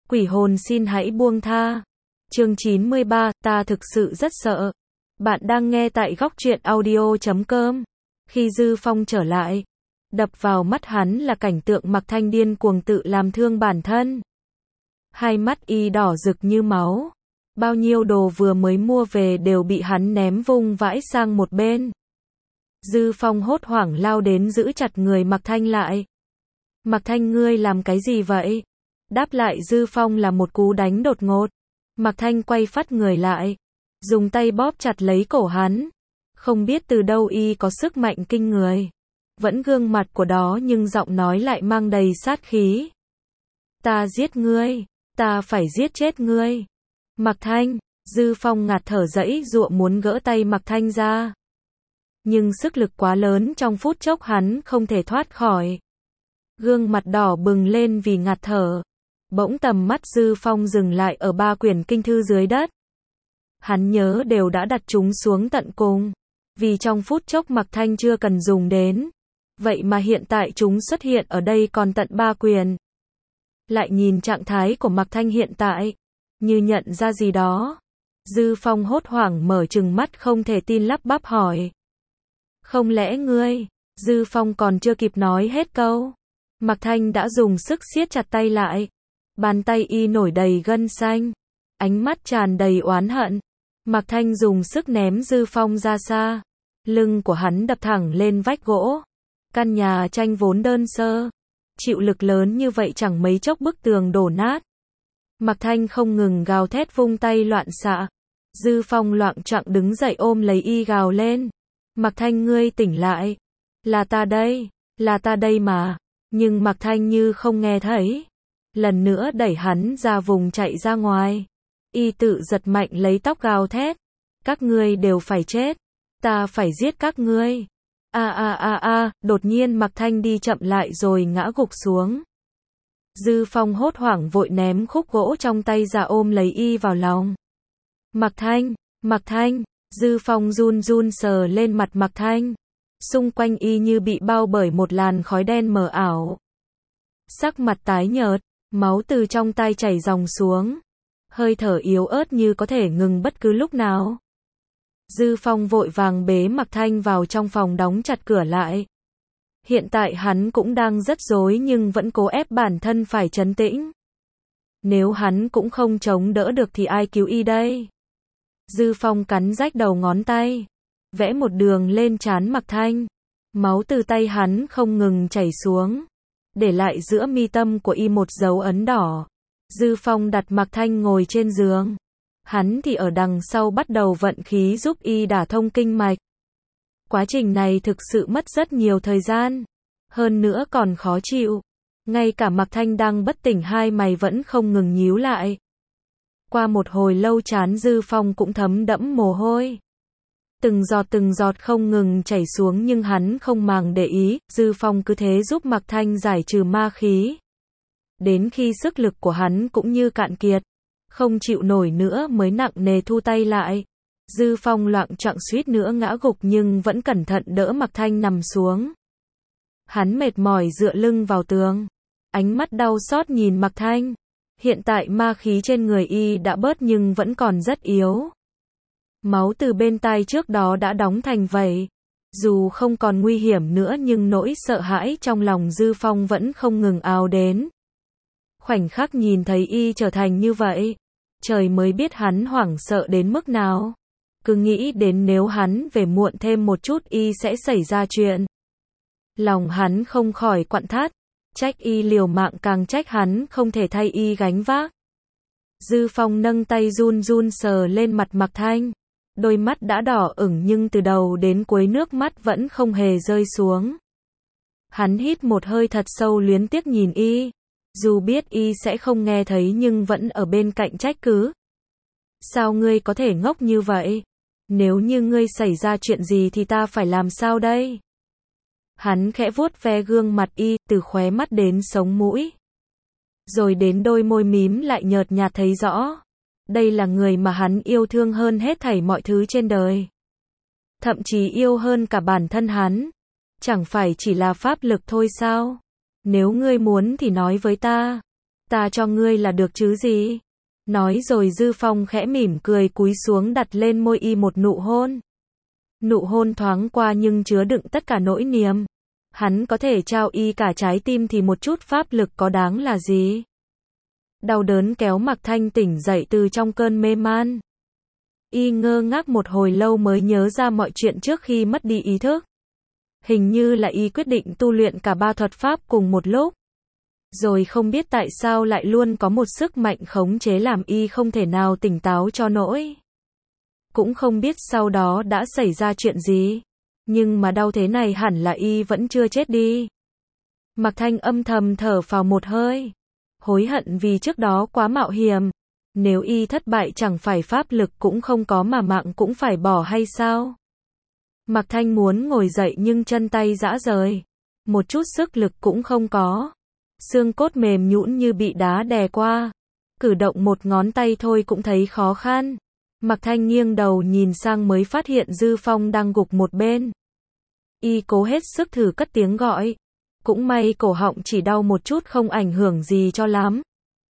Quỷ hồn xin hãy buông tha. Chương 93, ta thực sự rất sợ. Bạn đang nghe tại góc truyện audio.com. Khi Dư Phong trở lại, đập vào mắt hắn là cảnh tượng Mạc Thanh điên cuồng tự làm thương bản thân. Hai mắt y đỏ rực như máu. Bao nhiêu đồ vừa mới mua về đều bị hắn ném vung vãi sang một bên. Dư Phong hốt hoảng lao đến giữ chặt người Mạc Thanh lại. Mạc Thanh, ngươi làm cái gì vậy? Đáp lại Dư Phong là một cú đánh đột ngột. Mạc Thanh quay phắt người lại, dùng tay bóp chặt lấy cổ hắn. Không biết từ đâu y có sức mạnh kinh người. Vẫn gương mặt của đó nhưng giọng nói lại mang đầy sát khí. Ta giết ngươi, ta phải giết chết ngươi. Mạc Thanh, Dư Phong ngạt thở giãy giụa muốn gỡ tay Mạc Thanh ra. Nhưng sức lực quá lớn, trong phút chốc hắn không thể thoát khỏi. Gương mặt đỏ bừng lên vì ngạt thở. Bỗng tầm mắt Dư Phong dừng lại ở 3 quyển kinh thư dưới đất. Hắn nhớ đều đã đặt chúng xuống tận cùng. Vì trong phút chốc Mạc Thanh chưa cần dùng đến. Vậy mà hiện tại chúng xuất hiện ở đây còn tận 3 quyển. Lại nhìn trạng thái của Mạc Thanh hiện tại, như nhận ra gì đó. Dư Phong hốt hoảng mở trừng mắt không thể tin lắp bắp hỏi. Không lẽ ngươi? Dư Phong còn chưa kịp nói hết câu. Mạc Thanh đã dùng sức siết chặt tay lại. Bàn tay y nổi đầy gân xanh. Ánh mắt tràn đầy oán hận. Mạc Thanh dùng sức ném Dư Phong ra xa. Lưng của hắn đập thẳng lên vách gỗ. Căn nhà tranh vốn đơn sơ. Chịu lực lớn như vậy chẳng mấy chốc bức tường đổ nát. Mạc Thanh không ngừng gào thét vung tay loạn xạ. Dư Phong loạng choạng đứng dậy ôm lấy y gào lên. Mạc Thanh, ngươi tỉnh lại. Là ta đây mà. Nhưng Mạc Thanh như không nghe thấy. Lần nữa đẩy hắn ra vùng chạy ra ngoài. Y tự giật mạnh lấy tóc gào thét. Các ngươi đều phải chết. Ta phải giết các ngươi. Đột nhiên Mạc Thanh đi chậm lại rồi ngã gục xuống. Dư Phong hốt hoảng vội ném khúc gỗ trong tay ra ôm lấy y vào lòng. Mạc Thanh, Dư Phong run run sờ lên mặt Mạc Thanh. Xung quanh y như bị bao bởi một làn khói đen mờ ảo. Sắc mặt tái nhợt, máu từ trong tai chảy ròng xuống. Hơi thở yếu ớt như có thể ngừng bất cứ lúc nào. Dư Phong vội vàng bế Mạc Thanh vào trong phòng đóng chặt cửa lại. Hiện tại hắn cũng đang rất rối nhưng vẫn cố ép bản thân phải trấn tĩnh. Nếu hắn cũng không chống đỡ được thì ai cứu y đây? Dư Phong cắn rách đầu ngón tay, vẽ một đường lên trán Mạc Thanh. Máu từ tay hắn không ngừng chảy xuống, để lại giữa mi tâm của y một dấu ấn đỏ. Dư Phong đặt Mạc Thanh ngồi trên giường. Hắn thì ở đằng sau bắt đầu vận khí giúp y đả thông kinh mạch. Quá trình này thực sự mất rất nhiều thời gian. Hơn nữa còn khó chịu. Ngay cả Mạc Thanh đang bất tỉnh hai mày vẫn không ngừng nhíu lại. Qua một hồi lâu trán Dư Phong cũng thấm đẫm mồ hôi. Từng giọt không ngừng chảy xuống nhưng hắn không màng để ý. Dư Phong cứ thế giúp Mạc Thanh giải trừ ma khí. Đến khi sức lực của hắn cũng như cạn kiệt, không chịu nổi nữa mới nặng nề thu tay lại. Dư Phong loạng choạng suýt nữa ngã gục nhưng vẫn cẩn thận đỡ Mạc Thanh nằm xuống. Hắn mệt mỏi dựa lưng vào tường. Ánh mắt đau xót nhìn Mạc Thanh. Hiện tại ma khí trên người y đã bớt nhưng vẫn còn rất yếu. Máu từ bên tai trước đó đã đóng thành vẩy. Dù không còn nguy hiểm nữa nhưng nỗi sợ hãi trong lòng Dư Phong vẫn không ngừng ào đến. Khoảnh khắc nhìn thấy y trở thành như vậy, trời mới biết hắn hoảng sợ đến mức nào. Cứ nghĩ đến nếu hắn về muộn thêm một chút y sẽ xảy ra chuyện. Lòng hắn không khỏi quặn thắt. Trách y liều mạng càng trách hắn không thể thay y gánh vác. Dư Phong nâng tay run run sờ lên mặt Mạc Thanh. Đôi mắt đã đỏ ửng nhưng từ đầu đến cuối nước mắt vẫn không hề rơi xuống. Hắn hít một hơi thật sâu luyến tiếc nhìn y. Dù biết y sẽ không nghe thấy nhưng vẫn ở bên cạnh trách cứ. Sao ngươi có thể ngốc như vậy? Nếu như ngươi xảy ra chuyện gì thì ta phải làm sao đây? Hắn khẽ vuốt ve gương mặt y, từ khóe mắt đến sống mũi. Rồi đến đôi môi mím lại nhợt nhạt thấy rõ. Đây là người mà hắn yêu thương hơn hết thảy mọi thứ trên đời. Thậm chí yêu hơn cả bản thân hắn. Chẳng phải chỉ là pháp lực thôi sao? Nếu ngươi muốn thì nói với ta. Ta cho ngươi là được chứ gì. Nói rồi Dư Phong khẽ mỉm cười cúi xuống đặt lên môi y một nụ hôn. Nụ hôn thoáng qua nhưng chứa đựng tất cả nỗi niềm. Hắn có thể trao y cả trái tim thì một chút pháp lực có đáng là gì. Đau đớn kéo Mạc Thanh tỉnh dậy từ trong cơn mê man. Y ngơ ngác một hồi lâu mới nhớ ra mọi chuyện trước khi mất đi ý thức. Hình như là y quyết định tu luyện cả 3 thuật pháp cùng một lúc. Rồi không biết tại sao lại luôn có một sức mạnh khống chế làm y không thể nào tỉnh táo cho nổi. Cũng không biết sau đó đã xảy ra chuyện gì. Nhưng mà đau thế này hẳn là y vẫn chưa chết đi. Mạc Thanh âm thầm thở phào một hơi. Hối hận vì trước đó quá mạo hiểm. Nếu y thất bại chẳng phải pháp lực cũng không có mà mạng cũng phải bỏ hay sao? Mạc Thanh muốn ngồi dậy nhưng chân tay rã rời. Một chút sức lực cũng không có. Xương cốt mềm nhũn như bị đá đè qua. Cử động một ngón tay thôi cũng thấy khó khăn. Mạc Thanh nghiêng đầu nhìn sang mới phát hiện Dư Phong đang gục một bên. Y cố hết sức thử cất tiếng gọi. Cũng may cổ họng chỉ đau một chút không ảnh hưởng gì cho lắm.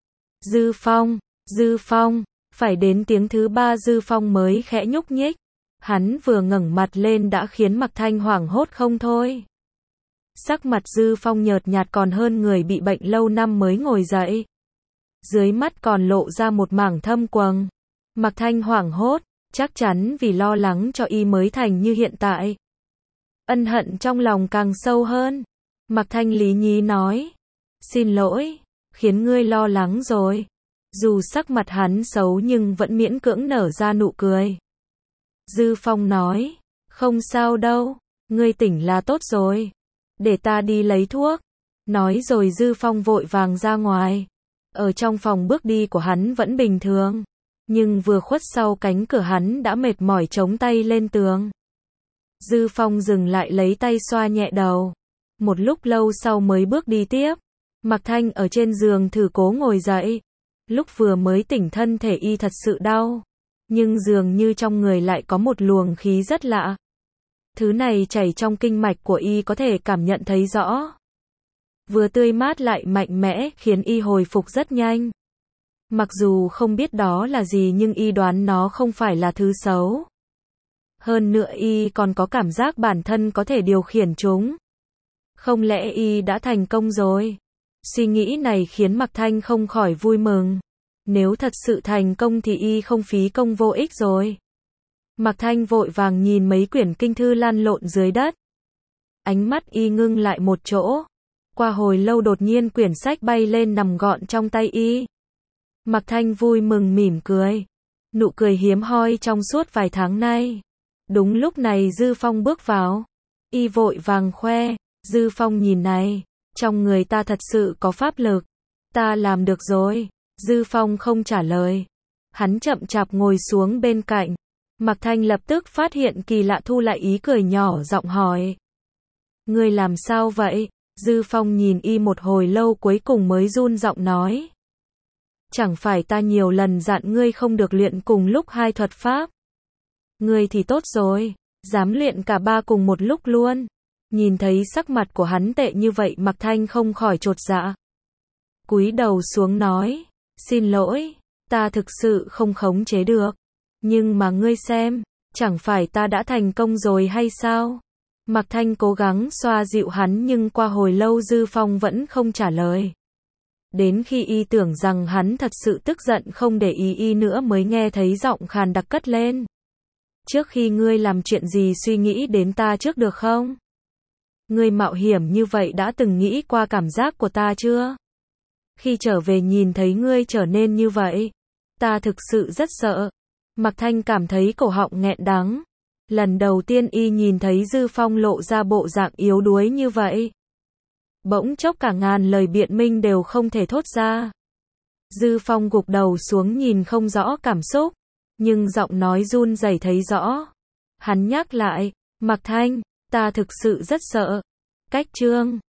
Dư Phong, Dư Phong, phải đến tiếng thứ 3 Dư Phong mới khẽ nhúc nhích. Hắn vừa ngẩng mặt lên đã khiến Mạc Thanh hoảng hốt không thôi. Sắc mặt Dư Phong nhợt nhạt còn hơn người bị bệnh lâu năm mới ngồi dậy. Dưới mắt còn lộ ra một mảng thâm quầng. Mạc Thanh hoảng hốt, chắc chắn vì lo lắng cho y mới thành như hiện tại. Ân hận trong lòng càng sâu hơn. Mạc Thanh lý nhí nói. Xin lỗi, khiến ngươi lo lắng rồi. Dù sắc mặt hắn xấu nhưng vẫn miễn cưỡng nở ra nụ cười. Dư Phong nói. Không sao đâu, ngươi tỉnh là tốt rồi. Để ta đi lấy thuốc. Nói rồi Dư Phong vội vàng ra ngoài. Ở trong phòng bước đi của hắn vẫn bình thường. Nhưng vừa khuất sau cánh cửa hắn đã mệt mỏi chống tay lên tường. Dư Phong dừng lại lấy tay xoa nhẹ đầu. Một lúc lâu sau mới bước đi tiếp. Mạc Thanh ở trên giường thử cố ngồi dậy. Lúc vừa mới tỉnh thân thể y thật sự đau. Nhưng dường như trong người lại có một luồng khí rất lạ. Thứ này chảy trong kinh mạch của y có thể cảm nhận thấy rõ. Vừa tươi mát lại mạnh mẽ khiến y hồi phục rất nhanh. Mặc dù không biết đó là gì nhưng y đoán nó không phải là thứ xấu. Hơn nữa y còn có cảm giác bản thân có thể điều khiển chúng. Không lẽ y đã thành công rồi? Suy nghĩ này khiến Mạc Thanh không khỏi vui mừng. Nếu thật sự thành công thì y không phí công vô ích rồi. Mạc Thanh vội vàng nhìn mấy quyển kinh thư lăn lộn dưới đất. Ánh mắt y ngưng lại một chỗ. Qua hồi lâu đột nhiên quyển sách bay lên nằm gọn trong tay y. Mạc Thanh vui mừng mỉm cười. Nụ cười hiếm hoi trong suốt vài tháng nay. Đúng lúc này Dư Phong bước vào. Y vội vàng khoe. Dư Phong nhìn này. Trong người ta thật sự có pháp lực. Ta làm được rồi. Dư Phong không trả lời. Hắn chậm chạp ngồi xuống bên cạnh. Mạc Thanh lập tức phát hiện kỳ lạ thu lại ý cười nhỏ giọng hỏi. Ngươi làm sao vậy? Dư Phong nhìn y một hồi lâu cuối cùng mới run giọng nói. Chẳng phải ta nhiều lần dặn ngươi không được luyện cùng lúc 2 thuật pháp. Ngươi thì tốt rồi, dám luyện cả 3 cùng một lúc luôn. Nhìn thấy sắc mặt của hắn tệ như vậy Mạc Thanh không khỏi chột dạ. Cúi đầu xuống nói, xin lỗi, ta thực sự không khống chế được. Nhưng mà ngươi xem, chẳng phải ta đã thành công rồi hay sao? Mạc Thanh cố gắng xoa dịu hắn nhưng qua hồi lâu Dư Phong vẫn không trả lời. Đến khi y tưởng rằng hắn thật sự tức giận không để ý y nữa mới nghe thấy giọng khàn đặc cất lên. Trước khi ngươi làm chuyện gì suy nghĩ đến ta trước được không? Ngươi mạo hiểm như vậy đã từng nghĩ qua cảm giác của ta chưa? Khi trở về nhìn thấy ngươi trở nên như vậy, ta thực sự rất sợ. Mạc Thanh cảm thấy cổ họng nghẹn đắng. Lần đầu tiên y nhìn thấy Dư Phong lộ ra bộ dạng yếu đuối như vậy. Bỗng chốc cả ngàn lời biện minh đều không thể thốt ra. Dư Phong gục đầu xuống nhìn không rõ cảm xúc, nhưng giọng nói run rẩy thấy rõ. Hắn nhắc lại, Mạc Thanh, ta thực sự rất sợ. Cách chương